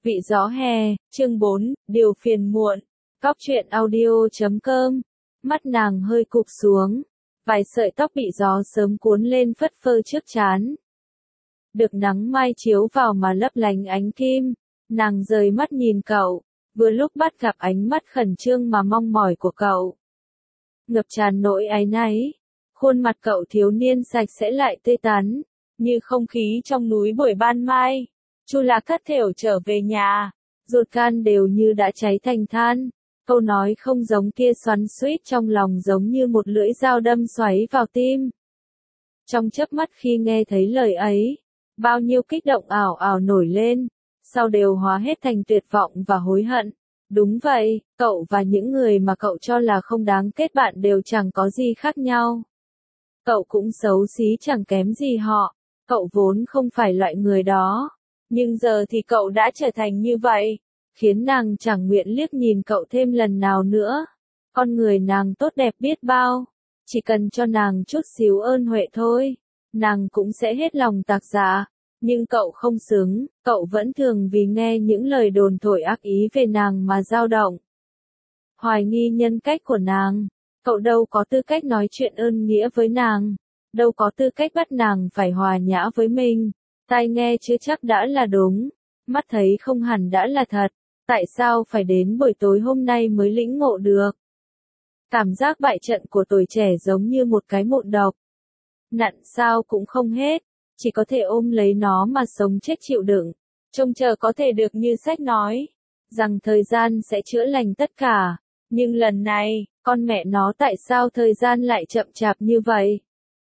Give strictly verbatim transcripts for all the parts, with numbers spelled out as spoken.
Vị gió hè, chương bốn, điều phiền muộn. Góc truyện audio chấm com. Mắt nàng hơi cụp xuống. Vài sợi tóc bị gió sớm cuốn lên phất phơ trước trán. Được nắng mai chiếu vào mà lấp lánh ánh kim. Nàng rời mắt nhìn cậu. Vừa lúc bắt gặp ánh mắt khẩn trương mà mong mỏi của cậu. Ngập tràn nỗi áy náy. Khuôn mặt cậu thiếu niên sạch sẽ lại tươi tắn. Như không khí trong núi buổi ban mai. Chu Lạc thất thểu trở về nhà, ruột gan đều như đã cháy thành than, câu nói không giống kia xoắn xuýt trong lòng giống như một lưỡi dao đâm xoáy vào tim. Trong chớp mắt khi nghe thấy lời ấy, bao nhiêu kích động ảo ảo nổi lên, sau đều hóa hết thành tuyệt vọng và hối hận. Đúng vậy, cậu và những người mà cậu cho là không đáng kết bạn đều chẳng có gì khác nhau. Cậu cũng xấu xí chẳng kém gì họ, cậu vốn không phải loại người đó. Nhưng giờ thì cậu đã trở thành như vậy, khiến nàng chẳng nguyện liếc nhìn cậu thêm lần nào nữa. Con người nàng tốt đẹp biết bao, chỉ cần cho nàng chút xíu ơn huệ thôi, nàng cũng sẽ hết lòng tạc dạ. Nhưng cậu không xứng, cậu vẫn thường vì nghe những lời đồn thổi ác ý về nàng mà dao động. Hoài nghi nhân cách của nàng, cậu đâu có tư cách nói chuyện ơn nghĩa với nàng, đâu có tư cách bắt nàng phải hòa nhã với mình. Tai nghe chưa chắc đã là đúng, mắt thấy không hẳn đã là thật, tại sao phải đến buổi tối hôm nay mới lĩnh ngộ được? Cảm giác bại trận của tuổi trẻ giống như một cái mụn độc. Nặn sao cũng không hết, chỉ có thể ôm lấy nó mà sống chết chịu đựng, trông chờ có thể được như sách nói, rằng thời gian sẽ chữa lành tất cả, nhưng lần này, con mẹ nó tại sao thời gian lại chậm chạp như vậy?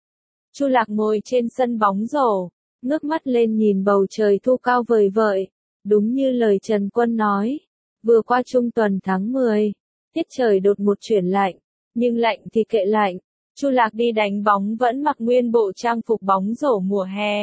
Chu Lạc ngồi trên sân bóng rổ. Ngước mắt lên nhìn bầu trời thu cao vời vợi, đúng như lời Trần Quân nói, vừa qua trung tuần tháng mười, tiết trời đột một chuyển lạnh, nhưng lạnh thì kệ lạnh, Chu Lạc đi đánh bóng vẫn mặc nguyên bộ trang phục bóng rổ mùa hè.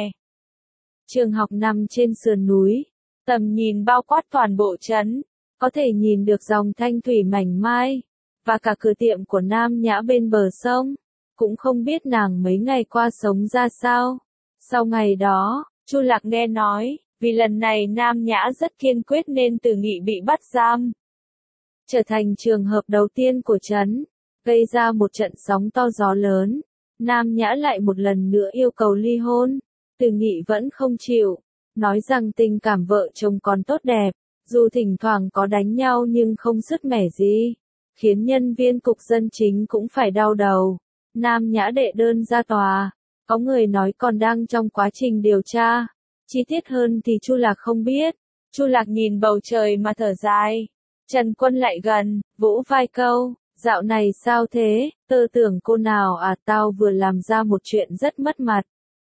Trường học nằm trên sườn núi, tầm nhìn bao quát toàn bộ trấn, có thể nhìn được dòng thanh thủy mảnh mai, và cả cửa tiệm của Nam Nhã bên bờ sông, cũng không biết nàng mấy ngày qua sống ra sao. Sau ngày đó, Chu Lạc nghe nói, vì lần này Nam Nhã rất kiên quyết nên Từ Nghị bị bắt giam. Trở thành trường hợp đầu tiên của trấn, gây ra một trận sóng to gió lớn. Nam Nhã lại một lần nữa yêu cầu ly hôn. Từ Nghị vẫn không chịu, nói rằng tình cảm vợ chồng còn tốt đẹp, dù thỉnh thoảng có đánh nhau nhưng không sứt mẻ gì, khiến nhân viên cục dân chính cũng phải đau đầu. Nam Nhã đệ đơn ra tòa. Có người nói còn đang trong quá trình điều tra. Chi tiết hơn thì Chu Lạc không biết. Chu Lạc nhìn bầu trời mà thở dài. Trần Quân lại gần, vỗ vai câu, dạo này sao thế, tơ tưởng cô nào à, tao vừa làm ra một chuyện rất mất mặt.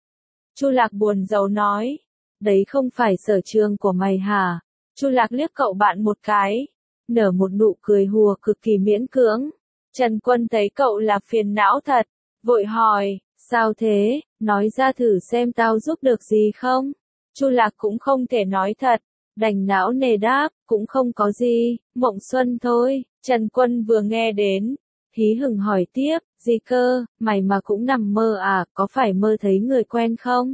Chu Lạc buồn rầu nói, đấy không phải sở trường của mày hả? Chu Lạc liếc cậu bạn một cái, nở một nụ cười hùa cực kỳ miễn cưỡng. Trần Quân thấy cậu là phiền não thật, vội hỏi. Sao thế, nói ra thử xem tao giúp được gì không? Chu Lạc cũng không thể nói thật, đành não nề đáp, cũng không có gì, mộng xuân thôi. Trần Quân vừa nghe đến, hí hửng hỏi tiếp, gì cơ, mày mà cũng nằm mơ à, có phải mơ thấy người quen không?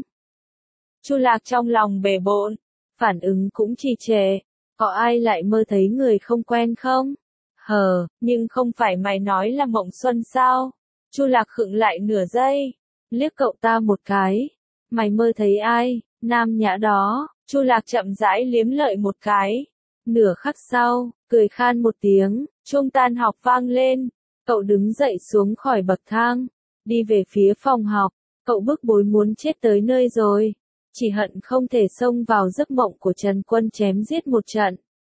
Chu Lạc trong lòng bề bộn, phản ứng cũng trì trệ, có ai lại mơ thấy người không quen không? Hờ, nhưng không phải mày nói là mộng xuân sao? Chu Lạc khựng lại nửa giây. Liếc cậu ta một cái, mày mơ thấy ai, Nam Nhã đó. Chu Lạc chậm rãi liếm lợi một cái. Nửa khắc sau, cười khan một tiếng, chuông tan học vang lên, cậu đứng dậy xuống khỏi bậc thang, đi về phía phòng học, cậu bức bối muốn chết tới nơi rồi, chỉ hận không thể xông vào giấc mộng của Trần Quân chém giết một trận.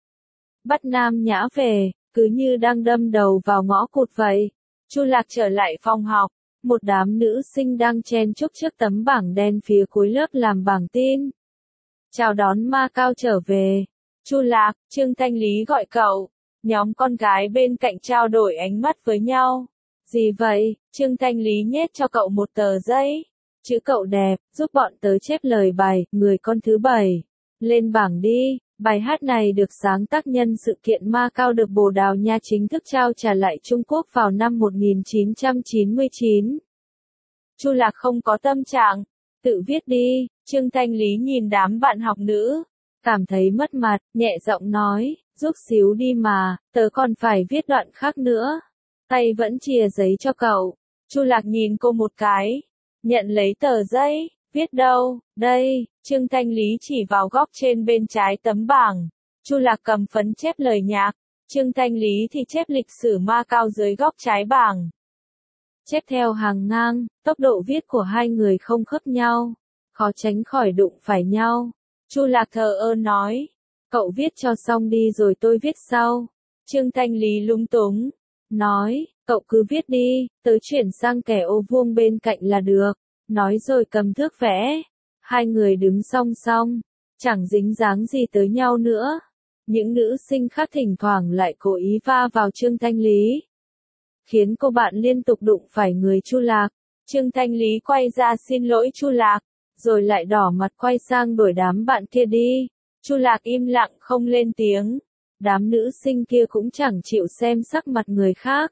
Bắt Nam Nhã về, cứ như đang đâm đầu vào ngõ cụt vậy. Chu Lạc trở lại phòng học. Một đám nữ sinh đang chen chúc trước tấm bảng đen phía cuối lớp làm bảng tin. Chào đón Ma Cao trở về. Chu Lạc, Trương Thanh Lý gọi cậu. Nhóm con gái bên cạnh trao đổi ánh mắt với nhau. Gì vậy? Trương Thanh Lý nhét cho cậu một tờ giấy. Chữ cậu đẹp, giúp bọn tớ chép lời bài, người con thứ bảy. Lên bảng đi. Bài hát này được sáng tác nhân sự kiện Ma Cao được Bồ Đào Nha chính thức trao trả lại Trung Quốc vào năm một nghìn chín trăm chín mươi chín. Chu Lạc không có tâm trạng, tự viết đi. Trương Thanh Lý nhìn đám bạn học nữ, cảm thấy mất mặt, nhẹ giọng nói, giúp xíu đi mà, tớ còn phải viết đoạn khác nữa. Tay vẫn chìa giấy cho cậu. Chu Lạc nhìn cô một cái, nhận lấy tờ giấy, viết đâu, đây, Trương Thanh Lý chỉ vào góc trên bên trái tấm bảng. Chu Lạc cầm phấn chép lời nhạc, Trương Thanh Lý thì chép lịch sử Ma Cao dưới góc trái bảng. Chép theo hàng ngang, tốc độ viết của hai người không khớp nhau, khó tránh khỏi đụng phải nhau. Chu Lạc thờ ơ nói, cậu viết cho xong đi rồi tôi viết sau. Trương Thanh Lý lúng túng, nói, cậu cứ viết đi, tớ chuyển sang kẻ ô vuông bên cạnh là được. Nói rồi cầm thước vẽ. Hai người đứng song song, chẳng dính dáng gì tới nhau nữa. Những nữ sinh khác thỉnh thoảng lại cố ý va vào Trương Thanh Lý, khiến cô bạn liên tục đụng phải người Chu Lạc. Trương Thanh Lý quay ra xin lỗi Chu Lạc, rồi lại đỏ mặt quay sang đuổi đám bạn kia đi. Chu Lạc im lặng không lên tiếng. Đám nữ sinh kia cũng chẳng chịu xem sắc mặt người khác.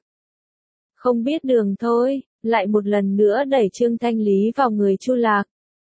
Không biết đường thôi, lại một lần nữa đẩy Trương Thanh Lý vào người Chu Lạc.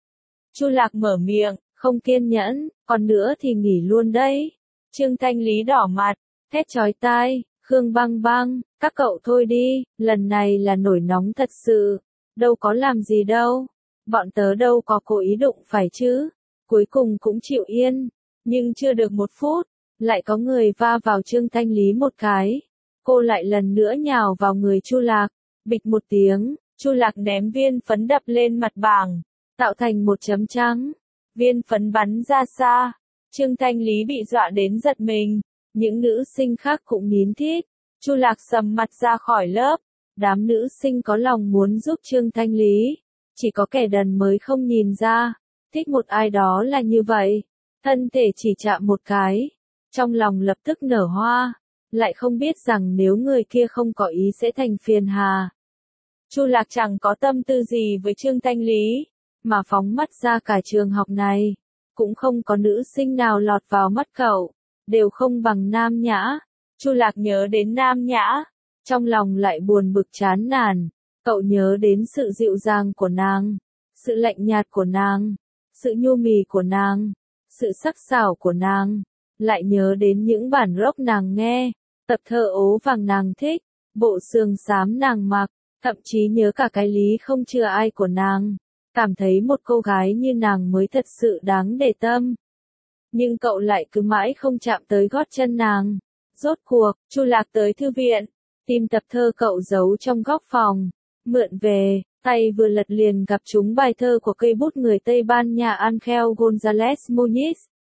Chu Lạc mở miệng, không kiên nhẫn, còn nữa thì nghỉ luôn đấy. Trương Thanh Lý đỏ mặt, thét chói tai, Khương Băng Băng, các cậu thôi đi, lần này là nổi nóng thật sự, đâu có làm gì đâu, bọn tớ đâu có cố ý đụng phải chứ. Cuối cùng cũng chịu yên, nhưng chưa được một phút, lại có người va vào Trương Thanh Lý một cái. Cô lại lần nữa nhào vào người Chu Lạc, bịch một tiếng, Chu Lạc ném viên phấn đập lên mặt bảng, tạo thành một chấm trắng. Viên phấn bắn ra xa, Trương Thanh Lý bị dọa đến giật mình, những nữ sinh khác cũng nín thít. Chu Lạc sầm mặt ra khỏi lớp, đám nữ sinh có lòng muốn giúp Trương Thanh Lý, chỉ có kẻ đần mới không nhìn ra, thích một ai đó là như vậy, thân thể chỉ chạm một cái, trong lòng lập tức nở hoa, lại không biết rằng nếu người kia không có ý sẽ thành phiền hà. Chu Lạc chẳng có tâm tư gì với Trương Thanh Lý, mà phóng mắt ra cả trường học này, cũng không có nữ sinh nào lọt vào mắt cậu, đều không bằng Nam Nhã. Chu Lạc nhớ đến Nam Nhã, trong lòng lại buồn bực chán nản, cậu nhớ đến sự dịu dàng của nàng, sự lạnh nhạt của nàng, sự nhu mì của nàng, sự sắc sảo của nàng, lại nhớ đến những bản rock nàng nghe, tập thơ ố vàng nàng thích, bộ sườn xám nàng mặc, thậm chí nhớ cả cái lý không chừa ai của nàng, cảm thấy một cô gái như nàng mới thật sự đáng để tâm. Nhưng cậu lại cứ mãi không chạm tới gót chân nàng. Rốt cuộc, Chu Lạc tới thư viện, tìm tập thơ cậu giấu trong góc phòng, mượn về, tay vừa lật liền gặp trúng bài thơ của cây bút người Tây Ban Nha Angel González Muñiz.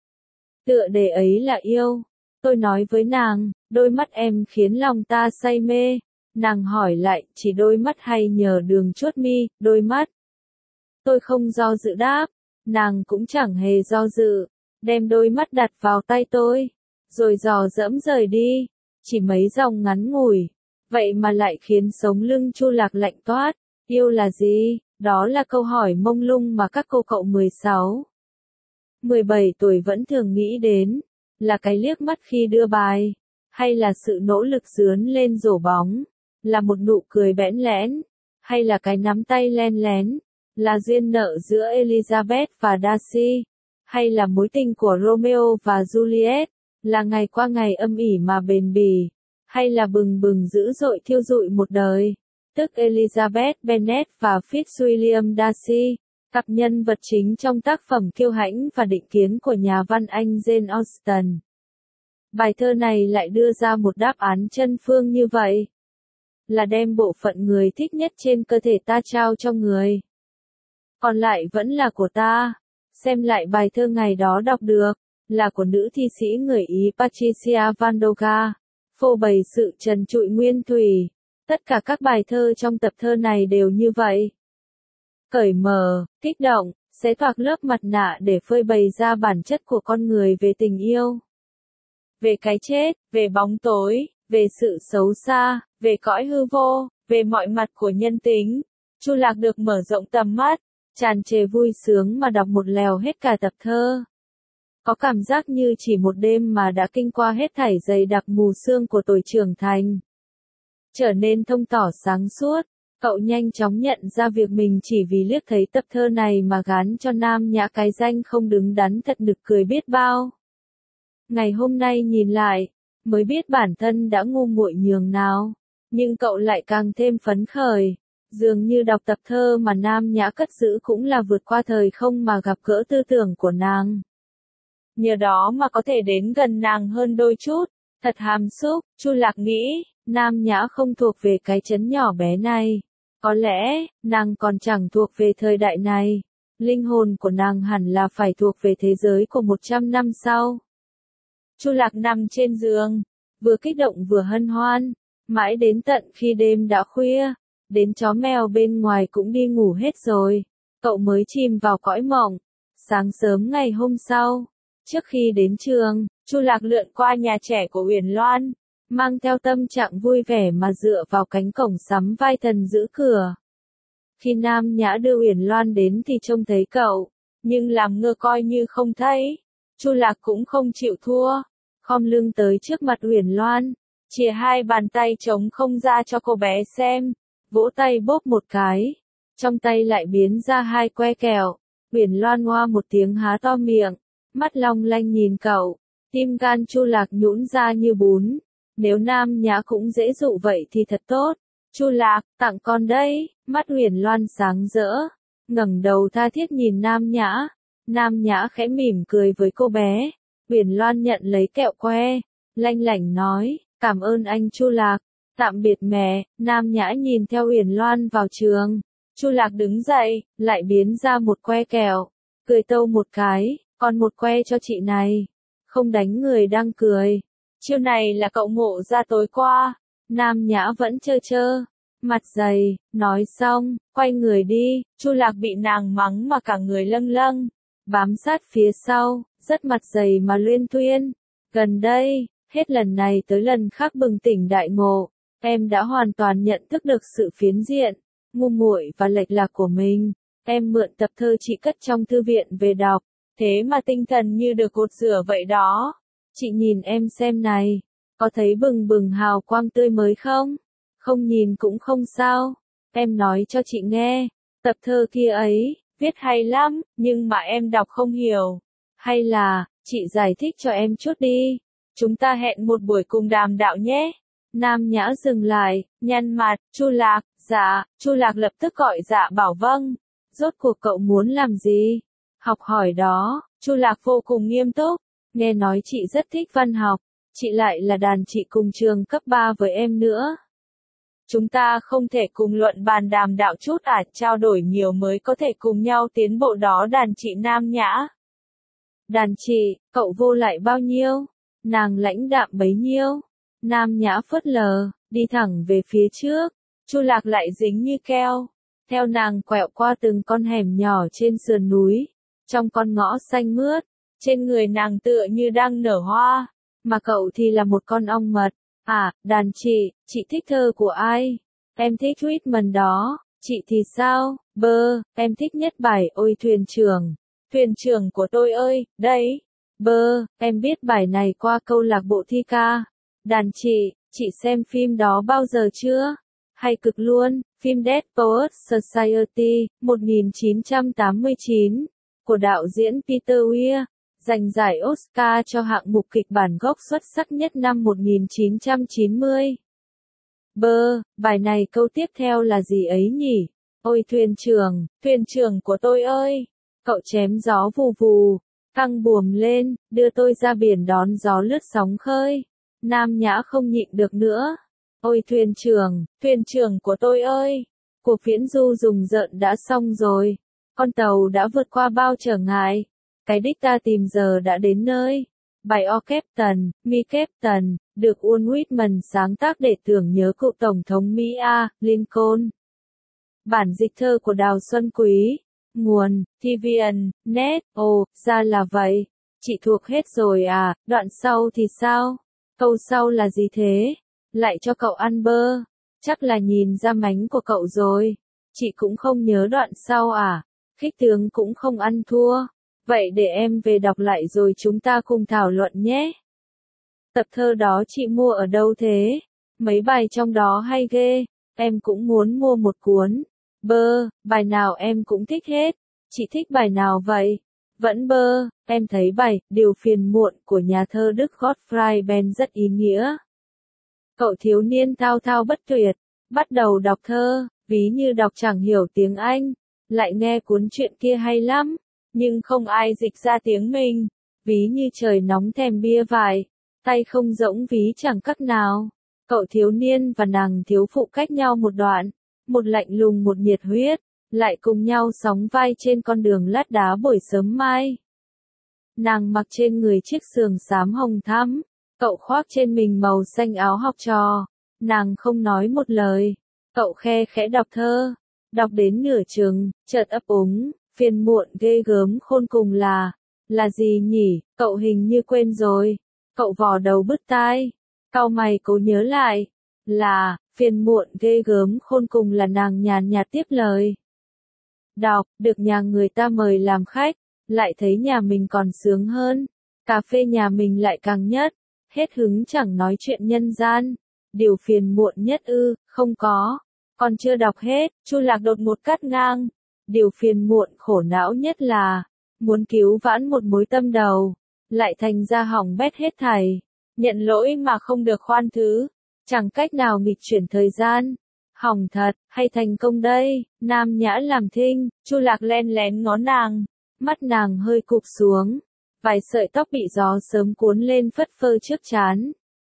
Tựa đề ấy là yêu. Tôi nói với nàng, đôi mắt em khiến lòng ta say mê. Nàng hỏi lại, chỉ đôi mắt hay nhờ đường chuốt mi, đôi mắt. Tôi không do dự đáp, nàng cũng chẳng hề do dự, đem đôi mắt đặt vào tay tôi, rồi dò dẫm rời đi, chỉ mấy dòng ngắn ngủi, vậy mà lại khiến sống lưng Chu Lạc lạnh toát. Yêu là gì? Đó là câu hỏi mông lung mà các cô cậu mười sáu, mười bảy tuổi vẫn thường nghĩ đến, là cái liếc mắt khi đưa bài, hay là sự nỗ lực dướn lên rổ bóng, là một nụ cười bẽn lẽn, hay là cái nắm tay len lén, là duyên nợ giữa Elizabeth và Darcy, hay là mối tình của Romeo và Juliet, là ngày qua ngày âm ỉ mà bền bỉ, hay là bừng bừng dữ dội thiêu rụi một đời, tức Elizabeth Bennet và Fitzwilliam Darcy, cặp nhân vật chính trong tác phẩm Kiêu hãnh và định kiến của nhà văn Anh Jane Austen. Bài thơ này lại đưa ra một đáp án chân phương như vậy, là đem bộ phận người thích nhất trên cơ thể ta trao cho người, còn lại vẫn là của ta. Xem lại bài thơ ngày đó đọc được, là của nữ thi sĩ người Ý Patricia Vandoga, phô bày sự trần trụi nguyên thủy. Tất cả các bài thơ trong tập thơ này đều như vậy. Cởi mở, kích động, xé toạc lớp mặt nạ để phơi bày ra bản chất của con người về tình yêu, về cái chết, về bóng tối, về sự xấu xa, về cõi hư vô, về mọi mặt của nhân tính. Chu Lạc được mở rộng tầm mắt, tràn trề vui sướng mà đọc một lèo hết cả tập thơ. Có cảm giác như chỉ một đêm mà đã kinh qua hết thảy dày đặc mù sương của tuổi trưởng thành, trở nên thông tỏ sáng suốt, Cậu nhanh chóng nhận ra việc mình chỉ vì liếc thấy tập thơ này mà gán cho Nam Nhã cái danh không đứng đắn, thật nực cười biết bao. Ngày hôm nay nhìn lại, mới biết bản thân đã ngu muội nhường nào, nhưng cậu lại càng thêm phấn khởi. Dường như đọc tập thơ mà Nam Nhã cất giữ cũng là vượt qua thời không mà gặp gỡ tư tưởng của nàng. Nhờ đó mà có thể đến gần nàng hơn đôi chút, thật hàm xúc. Chu Lạc nghĩ, Nam Nhã không thuộc về cái trấn nhỏ bé này. Có lẽ, nàng còn chẳng thuộc về thời đại này. Linh hồn của nàng hẳn là phải thuộc về thế giới của một trăm năm sau. Chu Lạc nằm trên giường, vừa kích động vừa hân hoan, mãi đến tận khi đêm đã khuya, đến chó mèo bên ngoài cũng đi ngủ hết rồi, cậu mới chìm vào cõi mộng. Sáng sớm ngày hôm sau, trước khi đến trường, Chu Lạc lượn qua nhà trẻ của Uyển Loan, mang theo tâm trạng vui vẻ mà dựa vào cánh cổng sắm vai thần giữ cửa. Khi Nam Nhã đưa Uyển Loan đến thì trông thấy cậu, nhưng làm ngơ coi như không thấy. Chu Lạc cũng không chịu thua, khom lưng tới trước mặt Uyển Loan, chìa hai bàn tay trống không ra cho cô bé xem, vỗ tay bóp một cái, trong tay lại biến ra hai que kẹo. Uyển Loan ngoa một tiếng há to miệng, mắt long lanh nhìn cậu, tim gan Chu Lạc nhũn ra như bún. Nếu Nam Nhã cũng dễ dụ vậy thì thật tốt. Chu Lạc, tặng con đây. Mắt Uyển Loan sáng rỡ, ngẩng đầu tha thiết nhìn Nam Nhã. Nam Nhã khẽ mỉm cười với cô bé. Uyển Loan nhận lấy kẹo que, lanh lảnh nói, cảm ơn anh Chu Lạc. Tạm biệt mẹ. Nam Nhã nhìn theo Uyển Loan vào trường. Chu Lạc đứng dậy, lại biến ra một que kẹo, cười tâu một cái, còn một que cho chị này. Không đánh người đang cười. Chiêu này là cậu ngộ ra tối qua. Nam Nhã vẫn trơ trơ, mặt dày, nói xong, quay người đi. Chu Lạc bị nàng mắng mà cả người lâng lâng, bám sát phía sau, rất mặt dày mà luyên thuyên. Gần đây, hết lần này tới lần khác bừng tỉnh đại ngộ, em đã hoàn toàn nhận thức được sự phiến diện, ngu muội và lệch lạc của mình. Em mượn tập thơ chị cất trong thư viện về đọc, thế mà tinh thần như được cột rửa vậy đó. Chị nhìn em xem này, có thấy bừng bừng hào quang tươi mới không? Không nhìn cũng không sao. Em nói cho chị nghe, tập thơ kia ấy, viết hay lắm, nhưng mà em đọc không hiểu. Hay là, chị giải thích cho em chút đi. Chúng ta hẹn một buổi cùng đàm đạo nhé. Nam Nhã dừng lại, nhăn mặt. Chu Lạc, dạ. Chu Lạc lập tức gọi dạ bảo vâng. Rốt cuộc cậu muốn làm gì? Học hỏi đó. Chu Lạc vô cùng nghiêm túc. Nghe nói chị rất thích văn học, chị lại là đàn chị cùng trường cấp ba với em nữa. Chúng ta không thể cùng luận bàn đàm đạo chút à, trao đổi nhiều mới có thể cùng nhau tiến bộ đó đàn chị Nam Nhã. Đàn chị, cậu vô lại bao nhiêu? Nàng lãnh đạm bấy nhiêu? Nam Nhã phớt lờ, đi thẳng về phía trước. Chu Lạc lại dính như keo, theo nàng quẹo qua từng con hẻm nhỏ trên sườn núi, trong con ngõ xanh mướt. Trên người nàng tựa như đang nở hoa, mà cậu thì là một con ong mật. À, đàn chị, chị thích thơ của ai? Em thích Whitman đó. Chị thì sao? Bơ, em thích nhất bài Ôi thuyền trưởng. Thuyền trưởng của tôi ơi, đấy. Bơ, em biết bài này qua câu lạc bộ thi ca. Đàn chị, chị xem phim đó bao giờ chưa? Hay cực luôn, phim Dead Poets Society, một nghìn chín trăm tám mươi chín, của đạo diễn Peter Weir, giành giải Oscar cho hạng mục kịch bản gốc xuất sắc nhất năm một nghìn chín trăm chín mươi. Bơ, bài này câu tiếp theo là gì ấy nhỉ? Ôi thuyền trưởng, thuyền trưởng của tôi ơi! Cậu chém gió vù vù, căng buồm lên, đưa tôi ra biển đón gió lướt sóng khơi. Nam Nhã không nhịn được nữa. Ôi thuyền trưởng, thuyền trưởng của tôi ơi! Cuộc viễn du rùng rợn đã xong rồi. Con tàu đã vượt qua bao trở ngại. Cái đích ta tìm giờ đã đến nơi. Bài O Captain, Me Captain, được Walt Whitman sáng tác để tưởng nhớ cựu Tổng thống Mỹ A. Lincoln. Bản dịch thơ của Đào Xuân Quý. Nguồn, Thi Viện, net, ồ, ra là vậy. Chị thuộc hết rồi à, đoạn sau thì sao? Câu sau là gì thế? Lại cho cậu ăn bơ. Chắc là nhìn ra mánh của cậu rồi. Chị cũng không nhớ đoạn sau à? Khích tướng cũng không ăn thua. Vậy để em về đọc lại rồi chúng ta cùng thảo luận nhé. Tập thơ đó chị mua ở đâu thế? Mấy bài trong đó hay ghê. em cũng muốn mua một cuốn. Bơ, bài nào em cũng thích hết. Chị thích bài nào vậy? Vẫn bơ, em thấy bài Điều phiền muộn của nhà thơ Đức Gottfried Benn rất ý nghĩa. Cậu thiếu niên thao thao bất tuyệt, bắt đầu đọc thơ, ví như đọc chẳng hiểu tiếng Anh, lại nghe cuốn truyện kia hay lắm, nhưng không ai dịch ra tiếng mình, ví như trời nóng thèm bia vải, tay không rỗng ví chẳng cách nào. Cậu thiếu niên và nàng thiếu phụ cách nhau một đoạn, một lạnh lùng một nhiệt huyết, lại cùng nhau sóng vai trên con đường lát đá buổi sớm mai. Nàng mặc trên người chiếc sườn xám hồng thắm, cậu khoác trên mình màu xanh áo học trò, nàng không nói một lời, cậu khe khẽ đọc thơ, đọc đến nửa chừng, chợt ấp úng, phiền muộn ghê gớm khôn cùng là, là gì nhỉ, cậu hình như quên rồi, cậu vò đầu bứt tai, cau mày cố nhớ lại, là, phiền muộn ghê gớm khôn cùng là nàng nhàn nhạt tiếp lời. Đọc, được nhà người ta mời làm khách, lại thấy nhà mình còn sướng hơn, cà phê nhà mình lại càng nhất, hết hứng chẳng nói chuyện nhân gian, điều phiền muộn nhất ư, không có, còn chưa đọc hết, Chu Lạc đột một cắt ngang, điều phiền muộn khổ não nhất là, muốn cứu vãn một mối tâm đầu, lại thành ra hỏng bét hết thảy, nhận lỗi mà không được khoan thứ, chẳng cách nào nghịch chuyển thời gian. Hỏng thật, hay thành công đây, Nam Nhã làm thinh, Chu Lạc len lén ngó nàng, mắt nàng hơi cụp xuống, vài sợi tóc bị gió sớm cuốn lên phất phơ trước trán.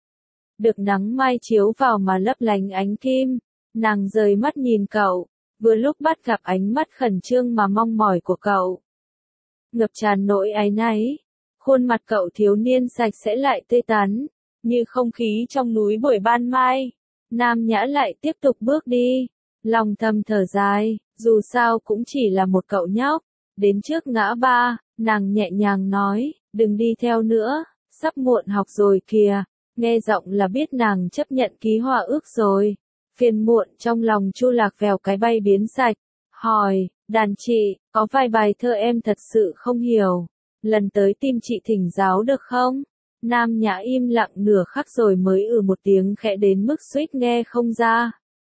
Được nắng mai chiếu vào mà lấp lánh ánh kim, nàng rời mắt nhìn cậu, vừa lúc bắt gặp ánh mắt khẩn trương mà mong mỏi của cậu. Ngập tràn nỗi áy náy, khuôn mặt cậu thiếu niên sạch sẽ lại tươi tắn, như không khí trong núi buổi ban mai. Nam Nhã lại tiếp tục bước đi, lòng thầm thở dài, dù sao cũng chỉ là một cậu nhóc. Đến trước ngã ba, nàng nhẹ nhàng nói, đừng đi theo nữa, sắp muộn học rồi kìa, nghe giọng là biết nàng chấp nhận ký hòa ước rồi. Phiền muộn trong lòng Chu Lạc vèo cái bay biến sạch, hỏi, đàn chị, có vài bài thơ em thật sự không hiểu, lần tới tìm chị thỉnh giáo được không? Nam Nhã im lặng nửa khắc rồi mới ừ một tiếng khẽ đến mức suýt nghe không ra.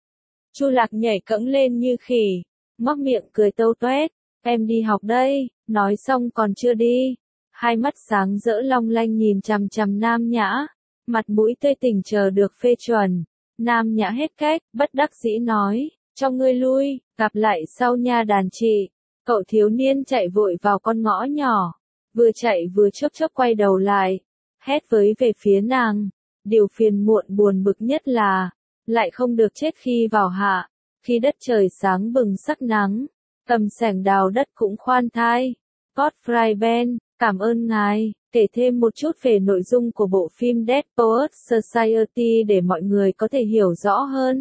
Chu Lạc nhảy cẫng lên như khỉ, móc miệng cười tâu toét, em đi học đây, nói xong còn chưa đi. Hai mắt sáng rỡ long lanh nhìn chằm chằm Nam Nhã, mặt mũi tươi tỉnh chờ được phê chuẩn. Nam Nhã hết cách, bất đắc dĩ nói, cho ngươi lui, gặp lại sau nha đàn chị. Cậu thiếu niên chạy vội vào con ngõ nhỏ, vừa chạy vừa chớp chớp quay đầu lại. Hét với về phía nàng, điều phiền muộn buồn bực nhất là, lại không được chết khi vào hạ, khi đất trời sáng bừng sắc nắng, cầm xẻng đào đất cũng khoan thai. Gottfried Benn, cảm ơn ngài, kể thêm một chút về nội dung của bộ phim Dead Poets Society để mọi người có thể hiểu rõ hơn.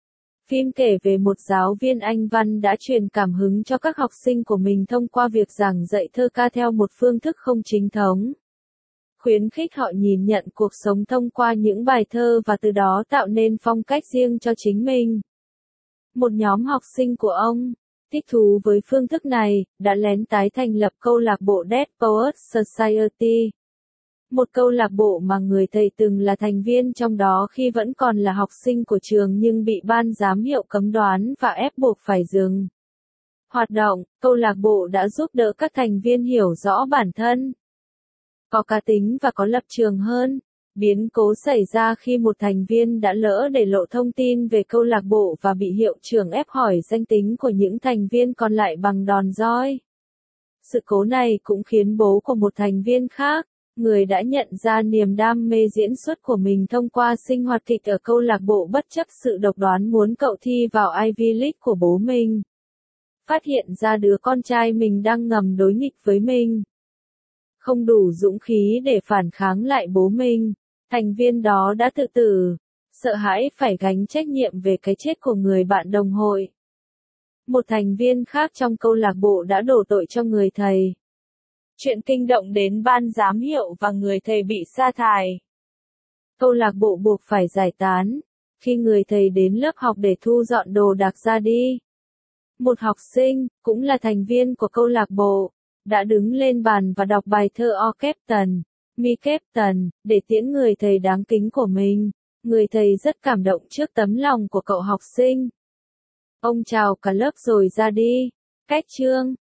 Phim kể về một giáo viên Anh văn đã truyền cảm hứng cho các học sinh của mình thông qua việc giảng dạy thơ ca theo một phương thức không chính thống. Khuyến khích họ nhìn nhận cuộc sống thông qua những bài thơ và từ đó tạo nên phong cách riêng cho chính mình. Một nhóm học sinh của ông, thích thú với phương thức này, đã lén tái thành lập câu lạc bộ Dead Poets Society. Một câu lạc bộ mà người thầy từng là thành viên trong đó khi vẫn còn là học sinh của trường nhưng bị ban giám hiệu cấm đoán và ép buộc phải dừng hoạt động. Câu lạc bộ đã giúp đỡ các thành viên hiểu rõ bản thân, có cá tính và có lập trường hơn. Biến cố xảy ra khi một thành viên đã lỡ để lộ thông tin về câu lạc bộ và bị hiệu trưởng ép hỏi danh tính của những thành viên còn lại bằng đòn roi. Sự cố này cũng khiến bố của một thành viên khác, người đã nhận ra niềm đam mê diễn xuất của mình thông qua sinh hoạt kịch ở câu lạc bộ bất chấp sự độc đoán muốn cậu thi vào Ivy League của bố mình, phát hiện ra đứa con trai mình đang ngầm đối nghịch với mình. Không đủ dũng khí để phản kháng lại bố mình, thành viên đó đã tự tử, sợ hãi phải gánh trách nhiệm về cái chết của người bạn đồng hội. Một thành viên khác trong câu lạc bộ đã đổ tội cho người thầy. Chuyện kinh động đến ban giám hiệu và người thầy bị sa thải. Câu lạc bộ buộc phải giải tán, khi người thầy đến lớp học để thu dọn đồ đạc ra đi. Một học sinh, cũng là thành viên của câu lạc bộ, đã đứng lên bàn và đọc bài thơ O Captain, Me Captain, để tiễn người thầy đáng kính của mình. Người thầy rất cảm động trước tấm lòng của cậu học sinh. Ông chào cả lớp rồi ra đi. Cách chương